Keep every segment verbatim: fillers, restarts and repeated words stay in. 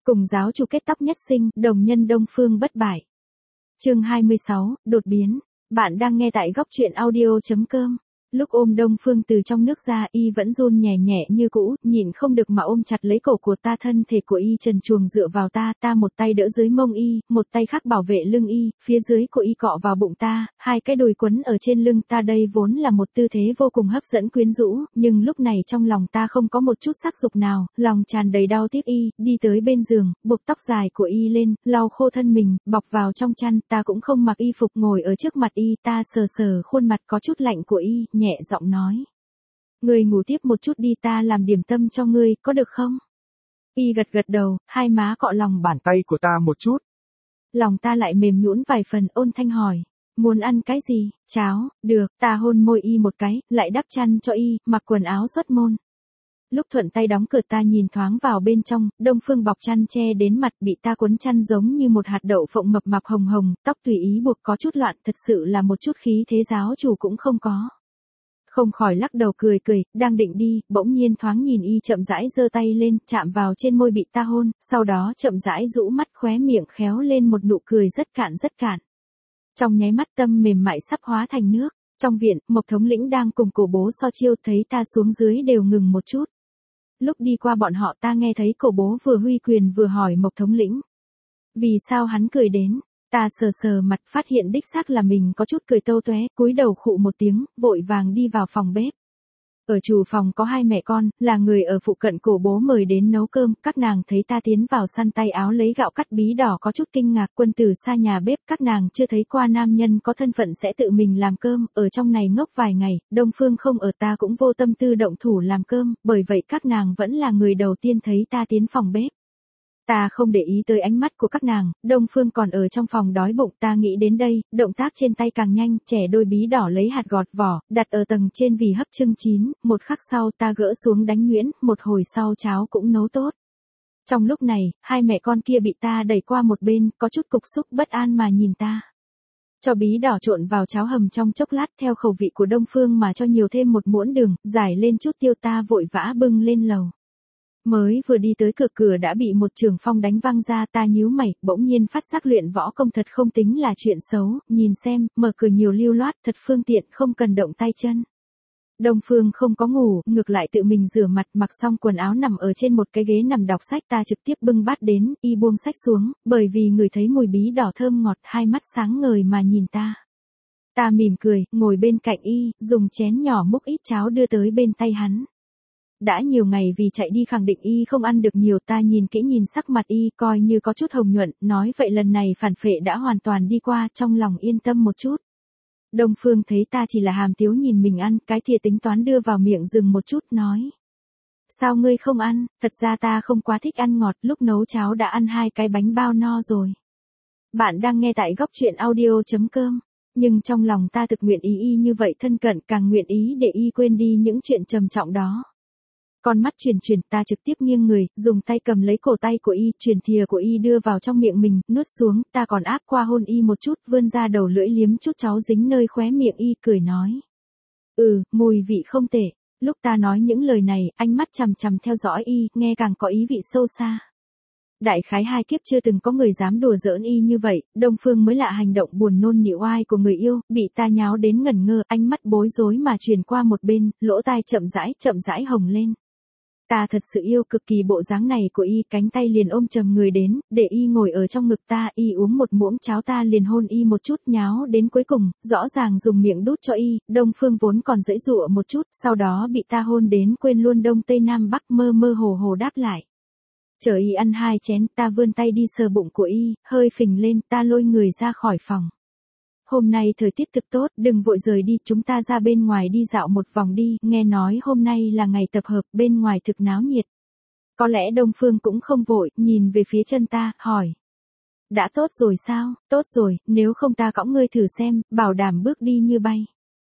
Cùng giáo chủ kết tóc nhất sinh, đồng nhân Đông Phương bất bại. Chương hai mươi sáu, đột biến. Bạn đang nghe tại góc truyện audio chấm com. Lúc ôm Đông Phương từ trong nước ra, y vẫn run nhẹ nhẹ như cũ, nhịn không được mà ôm chặt lấy cổ của ta. Thân thể của y trần truồng dựa vào ta, ta một tay đỡ dưới mông y, một tay khác bảo vệ lưng y, phía dưới của y cọ vào bụng ta, hai cái đùi quấn ở trên lưng ta. Đây vốn là một tư thế vô cùng hấp dẫn quyến rũ, nhưng lúc này trong lòng ta không có một chút sắc dục nào, lòng tràn đầy đau tiếc y, đi tới bên giường, buộc tóc dài của y lên, lau khô thân mình, bọc vào trong chăn. Ta cũng không mặc y phục ngồi ở trước mặt y, ta sờ sờ khuôn mặt có chút lạnh của y, nhẹ giọng nói. Ngươi ngủ tiếp một chút đi, ta làm điểm tâm cho ngươi, có được không? Y gật gật đầu, hai má cọ lòng bàn tay của ta một chút. Lòng ta lại mềm nhũn vài phần, ôn thanh hỏi. Muốn ăn cái gì? Cháo, được, ta hôn môi y một cái, lại đắp chăn cho y, mặc quần áo xuất môn. Lúc thuận tay đóng cửa ta nhìn thoáng vào bên trong, Đông Phương bọc chăn che đến mặt, bị ta cuốn chăn giống như một hạt đậu phộng mập mạp hồng hồng, tóc tùy ý buộc có chút loạn, thật sự là một chút khí thế giáo chủ cũng không có. Không khỏi lắc đầu cười cười, đang định đi, bỗng nhiên thoáng nhìn y chậm rãi giơ tay lên, chạm vào trên môi bị ta hôn, sau đó chậm rãi rũ mắt, khóe miệng khéo lên một nụ cười rất cạn rất cạn. Trong nháy mắt tâm mềm mại sắp hóa thành nước. Trong viện, Mộc thống lĩnh đang cùng cổ bố so chiêu, thấy ta xuống dưới đều ngừng một chút. Lúc đi qua bọn họ ta nghe thấy cổ bố vừa huy quyền vừa hỏi Mộc thống lĩnh. Vì sao hắn cười đến? Ta sờ sờ mặt, phát hiện đích xác là mình có chút cười tâu tóe, cúi đầu khụ một tiếng, vội vàng đi vào phòng bếp. Ở chủ phòng có hai mẹ con, là người ở phụ cận cổ bố mời đến nấu cơm, các nàng thấy ta tiến vào săn tay áo lấy gạo cắt bí đỏ có chút kinh ngạc. Quân tử xa nhà bếp, các nàng chưa thấy qua nam nhân có thân phận sẽ tự mình làm cơm, ở trong này ngốc vài ngày, Đông Phương không ở ta cũng vô tâm tư động thủ làm cơm, bởi vậy các nàng vẫn là người đầu tiên thấy ta tiến phòng bếp. Ta không để ý tới ánh mắt của các nàng, Đông Phương còn ở trong phòng đói bụng. Ta nghĩ đến đây, động tác trên tay càng nhanh, chẻ đôi bí đỏ lấy hạt gọt vỏ, đặt ở tầng trên vì hấp chưng chín, một khắc sau ta gỡ xuống đánh nhuyễn, một hồi sau cháo cũng nấu tốt. Trong lúc này, hai mẹ con kia bị ta đẩy qua một bên, có chút cục xúc bất an mà nhìn ta. Cho bí đỏ trộn vào cháo hầm trong chốc lát theo khẩu vị của Đông Phương mà cho nhiều thêm một muỗng đường, giải lên chút tiêu. Ta vội vã bưng lên lầu. Mới vừa đi tới cửa cửa đã bị một trường phong đánh văng ra. Ta nhíu mày, bỗng nhiên phát giác luyện võ công thật không tính là chuyện xấu, nhìn xem, mở cửa nhiều lưu loát, thật phương tiện, không cần động tay chân. Đông Phương không có ngủ, ngược lại tự mình rửa mặt, mặc xong quần áo nằm ở trên một cái ghế nằm đọc sách. Ta trực tiếp bưng bát đến, y buông sách xuống, bởi vì người thấy mùi bí đỏ thơm ngọt, hai mắt sáng ngời mà nhìn ta. Ta mỉm cười, ngồi bên cạnh y, dùng chén nhỏ múc ít cháo đưa tới bên tay hắn. Đã nhiều ngày vì chạy đi khẳng định y không ăn được nhiều. Ta nhìn kỹ nhìn sắc mặt y, coi như có chút hồng nhuận, nói vậy lần này phản phệ đã hoàn toàn đi qua, trong lòng yên tâm một chút. Đông Phương thấy ta chỉ là hàm tiếu nhìn mình ăn, cái thìa tính toán đưa vào miệng dừng một chút, nói. Sao ngươi không ăn? Thật ra ta không quá thích ăn ngọt, lúc nấu cháo đã ăn hai cái bánh bao no rồi. Bạn đang nghe tại góc truyện audio chấm com. Nhưng trong lòng ta thực nguyện ý y như vậy thân cận, càng nguyện ý để y quên đi những chuyện trầm trọng đó. Con mắt chuyển chuyển, ta trực tiếp nghiêng người, dùng tay cầm lấy cổ tay của y, truyền thìa của y đưa vào trong miệng mình, nuốt xuống. Ta còn áp qua hôn y một chút, vươn ra đầu lưỡi liếm chút cháo dính nơi khóe miệng y, cười nói. Ừ, mùi vị không tệ. Lúc ta nói những lời này, ánh mắt chằm chằm theo dõi y, nghe càng có ý vị sâu xa. Đại khái hai kiếp chưa từng có người dám đùa giỡn y như vậy. Đông Phương mới lạ hành động buồn nôn nịu oai của người yêu, bị ta nháo đến ngẩn ngơ, ánh mắt bối rối mà truyền qua một bên, lỗ tai chậm rãi chậm rãi hồng lên. Ta thật sự yêu cực kỳ bộ dáng này của y, cánh tay liền ôm chầm người đến, để y ngồi ở trong ngực ta, y uống một muỗng cháo ta liền hôn y một chút, nháo đến cuối cùng, rõ ràng dùng miệng đút cho y. Đông Phương vốn còn giãy giụa một chút, sau đó bị ta hôn đến quên luôn đông tây nam bắc, mơ mơ hồ hồ đáp lại. Chờ y ăn hai chén, ta vươn tay đi sờ bụng của y, hơi phình lên, ta lôi người ra khỏi phòng. Hôm nay thời tiết thực tốt, đừng vội rời đi, chúng ta ra bên ngoài đi dạo một vòng đi, nghe nói hôm nay là ngày tập hợp, bên ngoài thực náo nhiệt. Có lẽ Đông Phương cũng không vội, nhìn về phía chân ta, hỏi. Đã tốt rồi sao? Tốt rồi, nếu không ta cõng ngươi thử xem, bảo đảm bước đi như bay.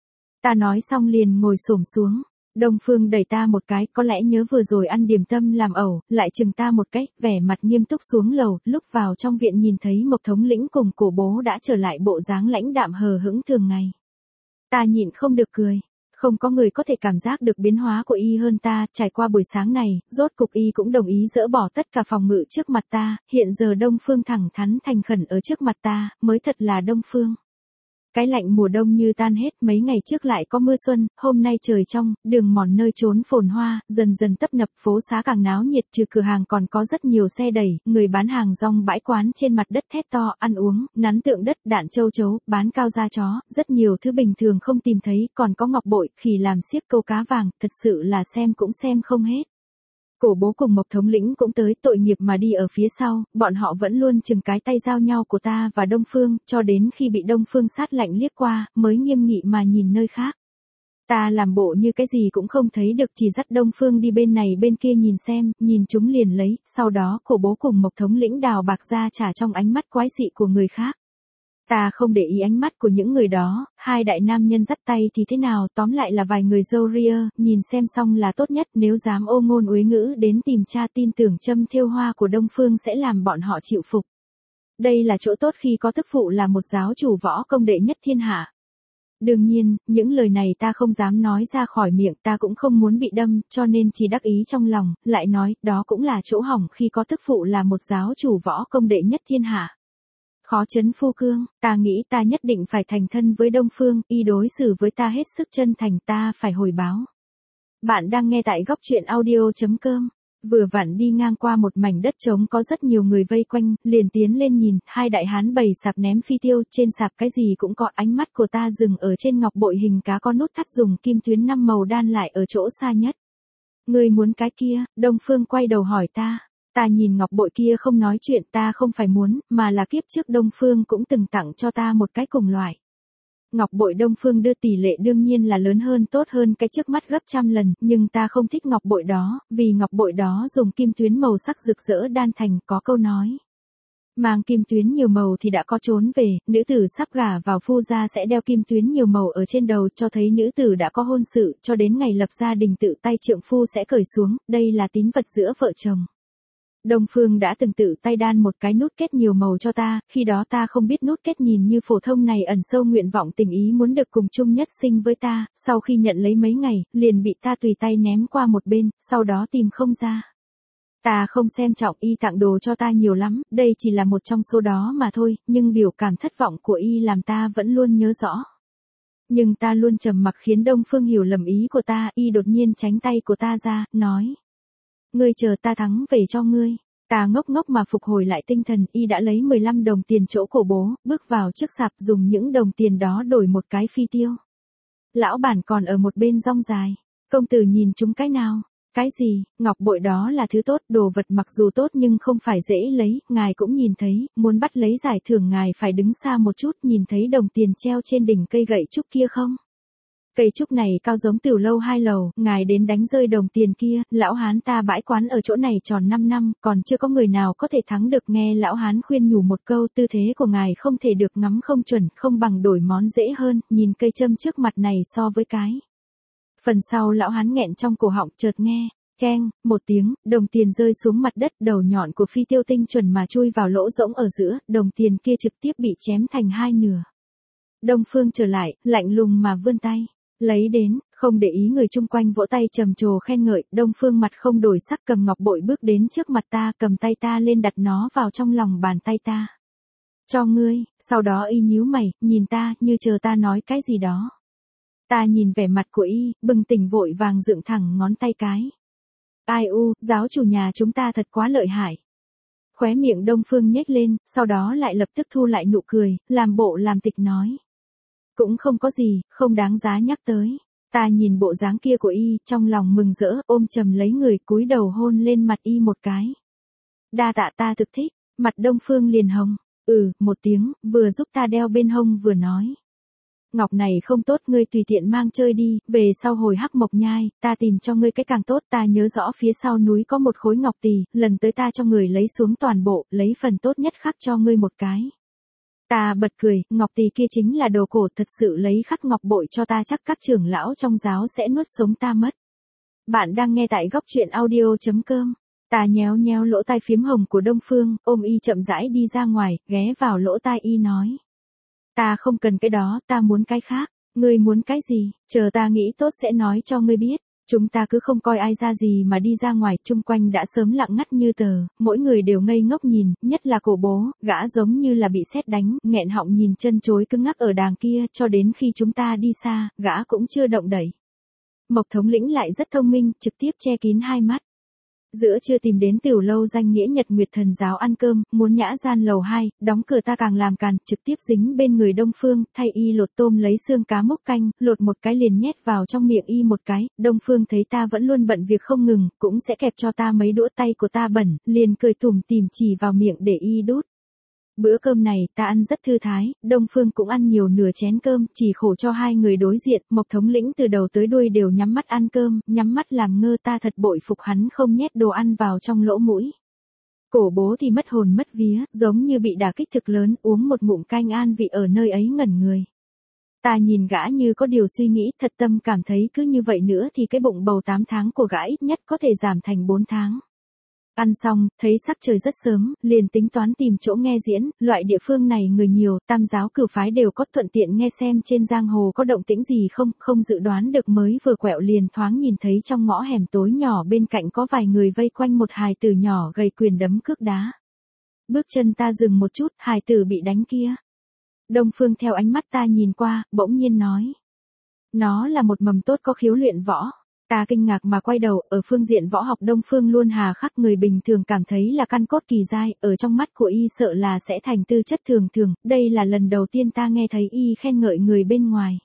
Ta nói xong liền ngồi xổm xuống. Đông Phương đẩy ta một cái, có lẽ nhớ vừa rồi ăn điểm tâm làm ẩu, lại chừng ta một cái, vẻ mặt nghiêm túc xuống lầu. Lúc vào trong viện nhìn thấy Mộc thống lĩnh cùng cổ bố đã trở lại bộ dáng lãnh đạm hờ hững thường ngày. Ta nhịn không được cười. Không có người có thể cảm giác được biến hóa của y hơn ta, trải qua buổi sáng này, rốt cục y cũng đồng ý dỡ bỏ tất cả phòng ngự trước mặt ta, hiện giờ Đông Phương thẳng thắn thành khẩn ở trước mặt ta, mới thật là Đông Phương. Cái lạnh mùa đông như tan hết, mấy ngày trước lại có mưa xuân, hôm nay trời trong, đường mòn nơi trốn phồn hoa, dần dần tấp nập, phố xá càng náo nhiệt, trừ cửa hàng còn có rất nhiều xe đẩy, người bán hàng rong bãi quán trên mặt đất thét to, ăn uống, nắn tượng đất, đạn châu chấu, bán cao da chó, rất nhiều thứ bình thường không tìm thấy, còn có ngọc bội, khỉ làm xiếc, câu cá vàng, thật sự là xem cũng xem không hết. Cổ bố cùng Mộc thống lĩnh cũng tới, tội nghiệp mà đi ở phía sau, bọn họ vẫn luôn chừng cái tay giao nhau của ta và Đông Phương, cho đến khi bị Đông Phương sát lạnh liếc qua, mới nghiêm nghị mà nhìn nơi khác. Ta làm bộ như cái gì cũng không thấy được, chỉ dắt Đông Phương đi bên này bên kia nhìn xem, nhìn chúng liền lấy, sau đó cổ bố cùng Mộc thống lĩnh đào bạc ra trả trong ánh mắt quái dị của người khác. Ta không để ý ánh mắt của những người đó, hai đại nam nhân dắt tay thì thế nào, tóm lại là vài người râu ria, nhìn xem xong là tốt nhất, nếu dám ô ngôn uế ngữ đến tìm cha, tin tưởng châm thêu hoa của Đông Phương sẽ làm bọn họ chịu phục. Đây là chỗ tốt khi có tức phụ là một giáo chủ võ công đệ nhất thiên hạ. Đương nhiên, những lời này ta không dám nói ra khỏi miệng, ta cũng không muốn bị đâm, cho nên chỉ đắc ý trong lòng, lại nói, đó cũng là chỗ hỏng khi có tức phụ là một giáo chủ võ công đệ nhất thiên hạ. Khó chấn phu cương, ta nghĩ ta nhất định phải thành thân với Đông Phương, y đối xử với ta hết sức chân thành, ta phải hồi báo. Bạn đang nghe tại góc truyện audio chấm com. Vừa vặn đi ngang qua một mảnh đất trống có rất nhiều người vây quanh, liền tiến lên nhìn, hai đại hán bày sạp ném phi tiêu, trên sạp cái gì cũng có, ánh mắt của ta dừng ở trên ngọc bội hình cá có nút thắt dùng kim tuyến năm màu đan lại ở chỗ xa nhất. Ngươi muốn cái kia? Đông Phương quay đầu hỏi ta. Ta nhìn ngọc bội kia không nói chuyện, ta không phải muốn, mà là kiếp trước Đông Phương cũng từng tặng cho ta một cái cùng loại. Ngọc bội Đông Phương đưa tỷ lệ đương nhiên là lớn hơn tốt hơn cái trước mắt gấp trăm lần, nhưng ta không thích ngọc bội đó, vì ngọc bội đó dùng kim tuyến màu sắc rực rỡ đan thành, có câu nói. Mang kim tuyến nhiều màu thì đã có trốn về, nữ tử sắp gả vào phu gia sẽ đeo kim tuyến nhiều màu ở trên đầu, cho thấy nữ tử đã có hôn sự, cho đến ngày lập gia đình tự tay trượng phu sẽ cởi xuống, đây là tín vật giữa vợ chồng. Đông Phương đã từng tự tay đan một cái nút kết nhiều màu cho ta, khi đó ta không biết nút kết nhìn như phổ thông này ẩn sâu nguyện vọng tình ý muốn được cùng chung nhất sinh với ta, sau khi nhận lấy mấy ngày, liền bị ta tùy tay ném qua một bên, sau đó tìm không ra. Ta không xem trọng y tặng đồ cho ta nhiều lắm, đây chỉ là một trong số đó mà thôi, nhưng biểu cảm thất vọng của y làm ta vẫn luôn nhớ rõ. Nhưng ta luôn trầm mặc khiến Đông Phương hiểu lầm ý của ta, y đột nhiên tránh tay của ta ra, nói. Ngươi chờ ta thắng về cho ngươi. Ta ngốc ngốc mà phục hồi lại tinh thần, y đã lấy mười lăm đồng tiền chỗ cổ bố, bước vào trước sạp dùng những đồng tiền đó đổi một cái phi tiêu. Lão bản còn ở một bên rong dài. Công tử nhìn chúng cái nào? Cái gì? Ngọc bội đó là thứ tốt, đồ vật mặc dù tốt nhưng không phải dễ lấy, ngài cũng nhìn thấy, muốn bắt lấy giải thưởng ngài phải đứng xa một chút, nhìn thấy đồng tiền treo trên đỉnh cây gậy trúc kia không? Cây trúc này cao giống tiểu lâu hai lầu, ngài đến đánh rơi đồng tiền kia, lão hán ta bãi quán ở chỗ này tròn năm năm, còn chưa có người nào có thể thắng được, nghe lão hán khuyên nhủ một câu, tư thế của ngài không thể được ngắm không chuẩn, không bằng đổi món dễ hơn, nhìn cây châm trước mặt này so với cái. Phần sau lão hán nghẹn trong cổ họng, chợt nghe, keng, một tiếng, đồng tiền rơi xuống mặt đất, đầu nhọn của phi tiêu tinh chuẩn mà chui vào lỗ rỗng ở giữa, đồng tiền kia trực tiếp bị chém thành hai nửa. Đông Phương trở lại, lạnh lùng mà vươn tay. Lấy đến, không để ý người chung quanh vỗ tay trầm trồ khen ngợi, Đông Phương mặt không đổi sắc cầm ngọc bội bước đến trước mặt ta, cầm tay ta lên đặt nó vào trong lòng bàn tay ta. Cho ngươi, sau đó y nhíu mày, nhìn ta, như chờ ta nói cái gì đó. Ta nhìn vẻ mặt của y, bừng tỉnh vội vàng dựng thẳng ngón tay cái. Ai u, giáo chủ nhà chúng ta thật quá lợi hại. Khóe miệng Đông Phương nhếch lên, sau đó lại lập tức thu lại nụ cười, làm bộ làm tịch nói. Cũng không có gì, không đáng giá nhắc tới. Ta nhìn bộ dáng kia của y, trong lòng mừng rỡ, ôm chầm lấy người, cúi đầu hôn lên mặt y một cái. Đa tạ, ta thực thích, mặt Đông Phương liền hồng. Ừ, một tiếng, vừa giúp ta đeo bên hông vừa nói. Ngọc này không tốt, ngươi tùy tiện mang chơi đi, về sau hồi Hắc Mộc Nhai, ta tìm cho ngươi cái càng tốt, ta nhớ rõ phía sau núi có một khối ngọc tỳ, lần tới ta cho người lấy xuống toàn bộ, lấy phần tốt nhất khắc cho ngươi một cái. Ta bật cười, ngọc tỳ kia chính là đồ cổ, thật sự lấy khắc ngọc bội cho ta chắc các trưởng lão trong giáo sẽ nuốt sống ta mất. Bạn đang nghe tại góc truyện audio chấm com. Ta nhéo nhéo lỗ tai phím hồng của Đông Phương, ôm y chậm rãi đi ra ngoài, ghé vào lỗ tai y nói. Ta không cần cái đó, ta muốn cái khác. Ngươi muốn cái gì, chờ ta nghĩ tốt sẽ nói cho ngươi biết. Chúng ta cứ không coi ai ra gì mà đi ra ngoài, chung quanh đã sớm lặng ngắt như tờ, mỗi người đều ngây ngốc nhìn, nhất là cổ bố, gã giống như là bị sét đánh, nghẹn họng nhìn chân chối cứng ngắc ở đàng kia, cho đến khi chúng ta đi xa, gã cũng chưa động đẩy. Mộc thống lĩnh lại rất thông minh, trực tiếp che kín hai mắt. Giữa trưa tìm đến tiểu lâu danh nghĩa Nhật Nguyệt Thần Giáo ăn cơm, muốn nhã gian lầu hai, đóng cửa ta càng làm càn, trực tiếp dính bên người Đông Phương, thay y lột tôm lấy xương cá múc canh, lột một cái liền nhét vào trong miệng y một cái, Đông Phương thấy ta vẫn luôn bận việc không ngừng, cũng sẽ kẹp cho ta mấy đũa tay của ta bẩn, liền cười tủm tỉm chỉ vào miệng để y đút. Bữa cơm này ta ăn rất thư thái, Đông Phương cũng ăn nhiều nửa chén cơm, chỉ khổ cho hai người đối diện, Mộc thống lĩnh từ đầu tới đuôi đều nhắm mắt ăn cơm, nhắm mắt làm ngơ, ta thật bội phục hắn không nhét đồ ăn vào trong lỗ mũi. Cổ bố thì mất hồn mất vía, giống như bị đả kích thực lớn, uống một ngụm canh an vị ở nơi ấy ngẩn người. Ta nhìn gã như có điều suy nghĩ, thật tâm cảm thấy cứ như vậy nữa thì cái bụng bầu tám tháng của gã ít nhất có thể giảm thành bốn tháng. Ăn xong, thấy sắc trời rất sớm, liền tính toán tìm chỗ nghe diễn, loại địa phương này người nhiều, tam giáo cửu phái đều có, thuận tiện nghe xem trên giang hồ có động tĩnh gì không, không dự đoán được mới vừa quẹo liền thoáng nhìn thấy trong ngõ hẻm tối nhỏ bên cạnh có vài người vây quanh một hài tử nhỏ gầy quyền đấm cước đá. Bước chân ta dừng một chút, hài tử bị đánh kia. Đông Phương theo ánh mắt ta nhìn qua, bỗng nhiên nói. Nó là một mầm tốt có khiếu luyện võ. Ta kinh ngạc mà quay đầu, ở phương diện võ học Đông Phương luôn hà khắc, người bình thường cảm thấy là căn cốt kỳ dai, ở trong mắt của y sợ là sẽ thành tư chất thường thường, đây là lần đầu tiên ta nghe thấy y khen ngợi người bên ngoài.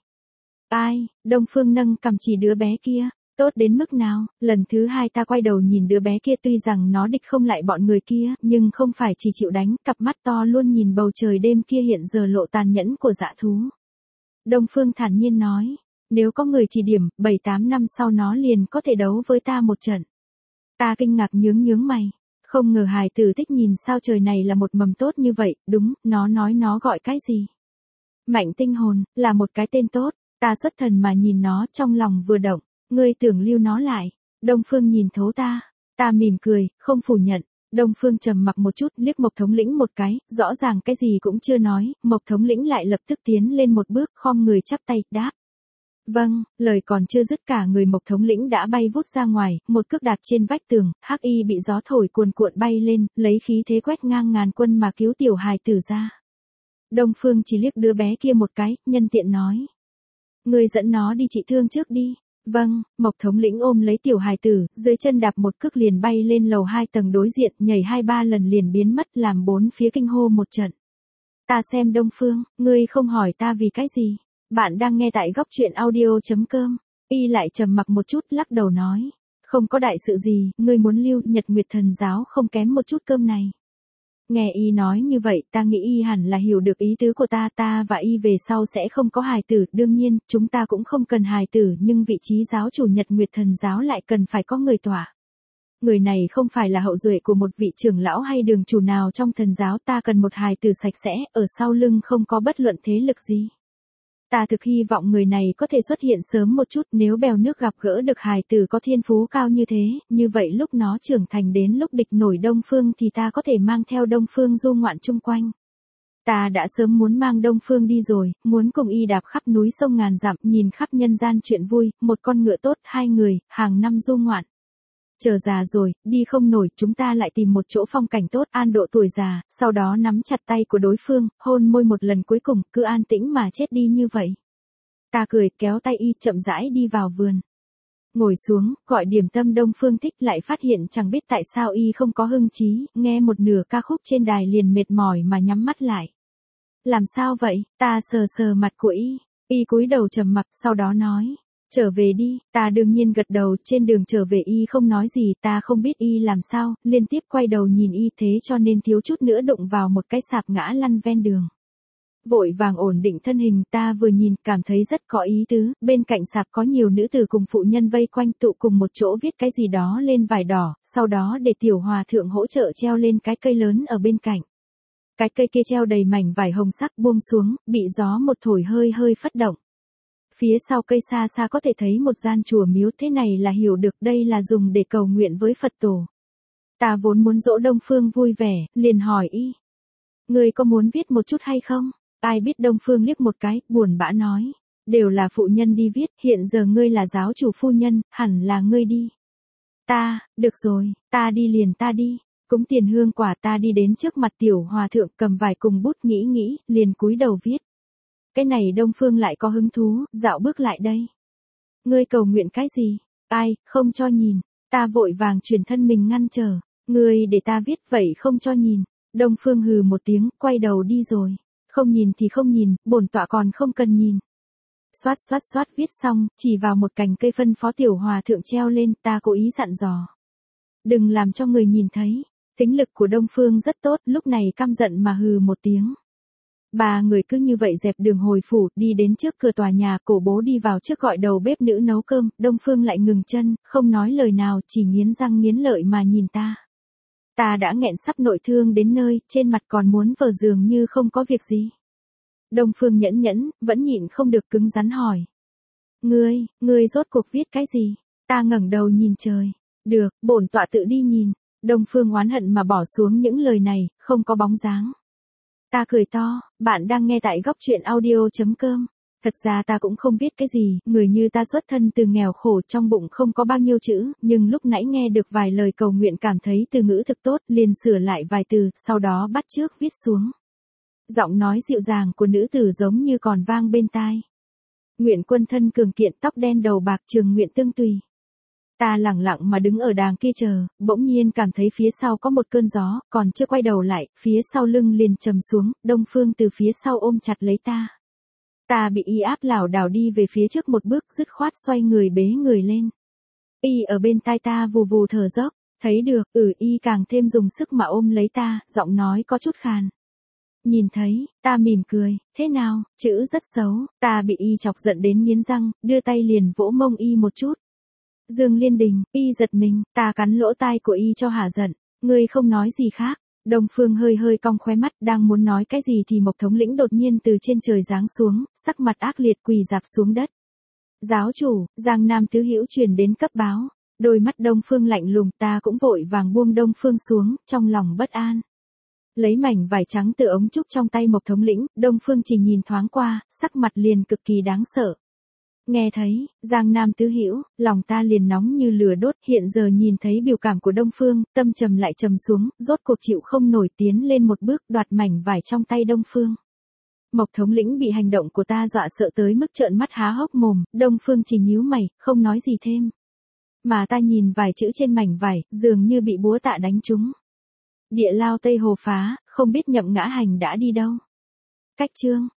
Ai, Đông Phương nâng cầm chỉ đứa bé kia, tốt đến mức nào, lần thứ hai ta quay đầu nhìn đứa bé kia tuy rằng nó địch không lại bọn người kia, nhưng không phải chỉ chịu đánh, cặp mắt to luôn nhìn bầu trời đêm kia hiện giờ lộ tàn nhẫn của dã thú. Đông Phương thản nhiên nói. Nếu có người chỉ điểm, bảy tám năm sau nó liền có thể đấu với ta một trận. Ta kinh ngạc nhướng nhướng mày. Không ngờ hài tử thích nhìn sao trời này là một mầm tốt như vậy, đúng, nó nói nó gọi cái gì? Mạnh tinh hồn, là một cái tên tốt, ta xuất thần mà nhìn nó trong lòng vừa động, ngươi tưởng lưu nó lại. Đông Phương nhìn thấu ta, ta mỉm cười, không phủ nhận. Đông Phương trầm mặc một chút, liếc Mộc thống lĩnh một cái, rõ ràng cái gì cũng chưa nói, Mộc thống lĩnh lại lập tức tiến lên một bước, khom người chắp tay, đáp. Vâng, lời còn chưa dứt cả người Mộc thống lĩnh đã bay vút ra ngoài, một cước đạp trên vách tường, hắc y bị gió thổi cuồn cuộn bay lên, lấy khí thế quét ngang ngàn quân mà cứu tiểu hài tử ra. Đông Phương chỉ liếc đứa bé kia một cái, nhân tiện nói. Người dẫn nó đi trị thương trước đi. Vâng, Mộc thống lĩnh ôm lấy tiểu hài tử, dưới chân đạp một cước liền bay lên lầu hai tầng đối diện, nhảy hai ba lần liền biến mất, làm bốn phía kinh hô một trận. Ta xem Đông Phương, ngươi không hỏi ta vì cái gì. Bạn đang nghe tại góc truyện audio.com. Y lại trầm mặc một chút, lắc đầu nói. Không có đại sự gì, ngươi muốn lưu, Nhật Nguyệt Thần Giáo không kém một chút cơm này. Nghe y nói như vậy, ta nghĩ y hẳn là hiểu được ý tứ của ta, ta và y về sau sẽ không có hài tử, đương nhiên, chúng ta cũng không cần hài tử, nhưng vị trí giáo chủ Nhật Nguyệt Thần Giáo lại cần phải có người tỏa. Người này không phải là hậu duệ của một vị trưởng lão hay đường chủ nào trong thần giáo, ta cần một hài tử sạch sẽ, ở sau lưng không có bất luận thế lực gì. Ta thực hy vọng người này có thể xuất hiện sớm một chút, nếu bèo nước gặp gỡ được hài tử có thiên phú cao như thế, như vậy lúc nó trưởng thành đến lúc địch nổi Đông Phương thì ta có thể mang theo Đông Phương du ngoạn chung quanh. Ta đã sớm muốn mang Đông Phương đi rồi, muốn cùng y đạp khắp núi sông ngàn dặm, nhìn khắp nhân gian chuyện vui, một con ngựa tốt, hai người, hàng năm du ngoạn. Chờ già rồi, đi không nổi, chúng ta lại tìm một chỗ phong cảnh tốt, an độ tuổi già, sau đó nắm chặt tay của đối phương, hôn môi một lần cuối cùng, cứ an tĩnh mà chết đi như vậy. Ta cười, kéo tay y, chậm rãi đi vào vườn. Ngồi xuống, gọi điểm tâm Đông Phương thích, lại phát hiện chẳng biết tại sao y không có hưng trí, nghe một nửa ca khúc trên đài liền mệt mỏi mà nhắm mắt lại. Làm sao vậy? Ta sờ sờ mặt của y, y cúi đầu trầm mặc, sau đó nói. Trở về đi, ta đương nhiên gật đầu, trên đường trở về y không nói gì, ta không biết y làm sao, liên tiếp quay đầu nhìn y thế cho nên thiếu chút nữa đụng vào một cái sạp ngã lăn ven đường. Vội vàng ổn định thân hình, ta vừa nhìn, cảm thấy rất có ý tứ, bên cạnh sạp có nhiều nữ tử cùng phụ nhân vây quanh tụ cùng một chỗ viết cái gì đó lên vải đỏ, sau đó để tiểu hòa thượng hỗ trợ treo lên cái cây lớn ở bên cạnh. Cái cây kia treo đầy mảnh vải hồng sắc buông xuống, bị gió một thổi hơi hơi phất động. Phía sau cây xa xa có thể thấy một gian chùa miếu, thế này là hiểu được đây là dùng để cầu nguyện với Phật tổ. Ta vốn muốn dỗ Đông Phương vui vẻ, liền hỏi y. Người có muốn viết một chút hay không? Ai biết Đông Phương liếc một cái, buồn bã nói. Đều là phụ nhân đi viết, hiện giờ ngươi là giáo chủ phu nhân, hẳn là ngươi đi. Ta, được rồi, ta đi liền ta đi. Cúng tiền hương quả ta đi đến trước mặt tiểu hòa thượng cầm vài cùng bút nghĩ nghĩ, liền cúi đầu viết. Cái này Đông Phương lại có hứng thú, dạo bước lại đây. Ngươi cầu nguyện cái gì? Ai, không cho nhìn. Ta vội vàng chuyển thân mình ngăn trở. Ngươi để ta viết vậy không cho nhìn. Đông Phương hừ một tiếng, quay đầu đi rồi. Không nhìn thì không nhìn, bổn tọa còn không cần nhìn. Xoát xoát xoát viết xong, chỉ vào một cành cây phân phó tiểu hòa thượng treo lên, ta cố ý dặn dò. Đừng làm cho người nhìn thấy. Tính lực của Đông Phương rất tốt, lúc này căm giận mà hừ một tiếng. Ba người cứ như vậy dẹp đường hồi phủ, đi đến trước cửa tòa nhà, cổ bố đi vào trước gọi đầu bếp nữ nấu cơm, Đông Phương lại ngừng chân, không nói lời nào, chỉ nghiến răng nghiến lợi mà nhìn ta. Ta đã nghẹn sắp nội thương đến nơi, trên mặt còn muốn vờ giường như không có việc gì. Đông Phương nhẫn nhẫn, vẫn nhịn không được cứng rắn hỏi. Ngươi, ngươi rốt cuộc viết cái gì? Ta ngẩng đầu nhìn trời. Được, bổn tọa tự đi nhìn. Đông Phương oán hận mà bỏ xuống những lời này, không có bóng dáng. Ta cười to, bạn đang nghe tại góc truyện audio chấm com. Thật ra ta cũng không viết cái gì, người như ta xuất thân từ nghèo khổ trong bụng không có bao nhiêu chữ, nhưng lúc nãy nghe được vài lời cầu nguyện cảm thấy từ ngữ thực tốt, liền sửa lại vài từ, sau đó bắt chước viết xuống. Giọng nói dịu dàng của nữ tử giống như còn vang bên tai. Nguyện quân thân cường kiện tóc đen đầu bạc trường nguyện tương tùy. Ta lẳng lặng mà đứng ở đàng kia chờ, bỗng nhiên cảm thấy phía sau có một cơn gió, còn chưa quay đầu lại, phía sau lưng liền trầm xuống, Đông Phương từ phía sau ôm chặt lấy ta. Ta bị y áp lảo đảo đi về phía trước một bước, dứt khoát xoay người bế người lên. Y ở bên tai ta vù vù thở dốc, thấy được, ừ y càng thêm dùng sức mà ôm lấy ta, giọng nói có chút khàn. Nhìn thấy, ta mỉm cười, thế nào, chữ rất xấu, ta bị y chọc giận đến nghiến răng, đưa tay liền vỗ mông y một chút. Dương Liên Đình, y giật mình, ta cắn lỗ tai của y cho hả giận, ngươi không nói gì khác. Đông Phương hơi hơi cong khóe mắt, đang muốn nói cái gì thì Mộc thống lĩnh đột nhiên từ trên trời giáng xuống, sắc mặt ác liệt quỳ rạp xuống đất. Giáo chủ, Giang Nam Tứ Hữu truyền đến cấp báo, đôi mắt Đông Phương lạnh lùng, ta cũng vội vàng buông Đông Phương xuống, trong lòng bất an. Lấy mảnh vải trắng từ ống trúc trong tay Mộc thống lĩnh, Đông Phương chỉ nhìn thoáng qua, sắc mặt liền cực kỳ đáng sợ. Nghe thấy, Giang Nam Tứ Hữu, lòng ta liền nóng như lửa đốt, hiện giờ nhìn thấy biểu cảm của Đông Phương, tâm trầm lại trầm xuống, rốt cuộc chịu không nổi tiến lên một bước đoạt mảnh vải trong tay Đông Phương. Mộc thống lĩnh bị hành động của ta dọa sợ tới mức trợn mắt há hốc mồm, Đông Phương chỉ nhíu mày, không nói gì thêm. Mà ta nhìn vài chữ trên mảnh vải, dường như bị búa tạ đánh trúng. Địa lao Tây Hồ phá, không biết Nhậm Ngã Hành đã đi đâu. Cách chương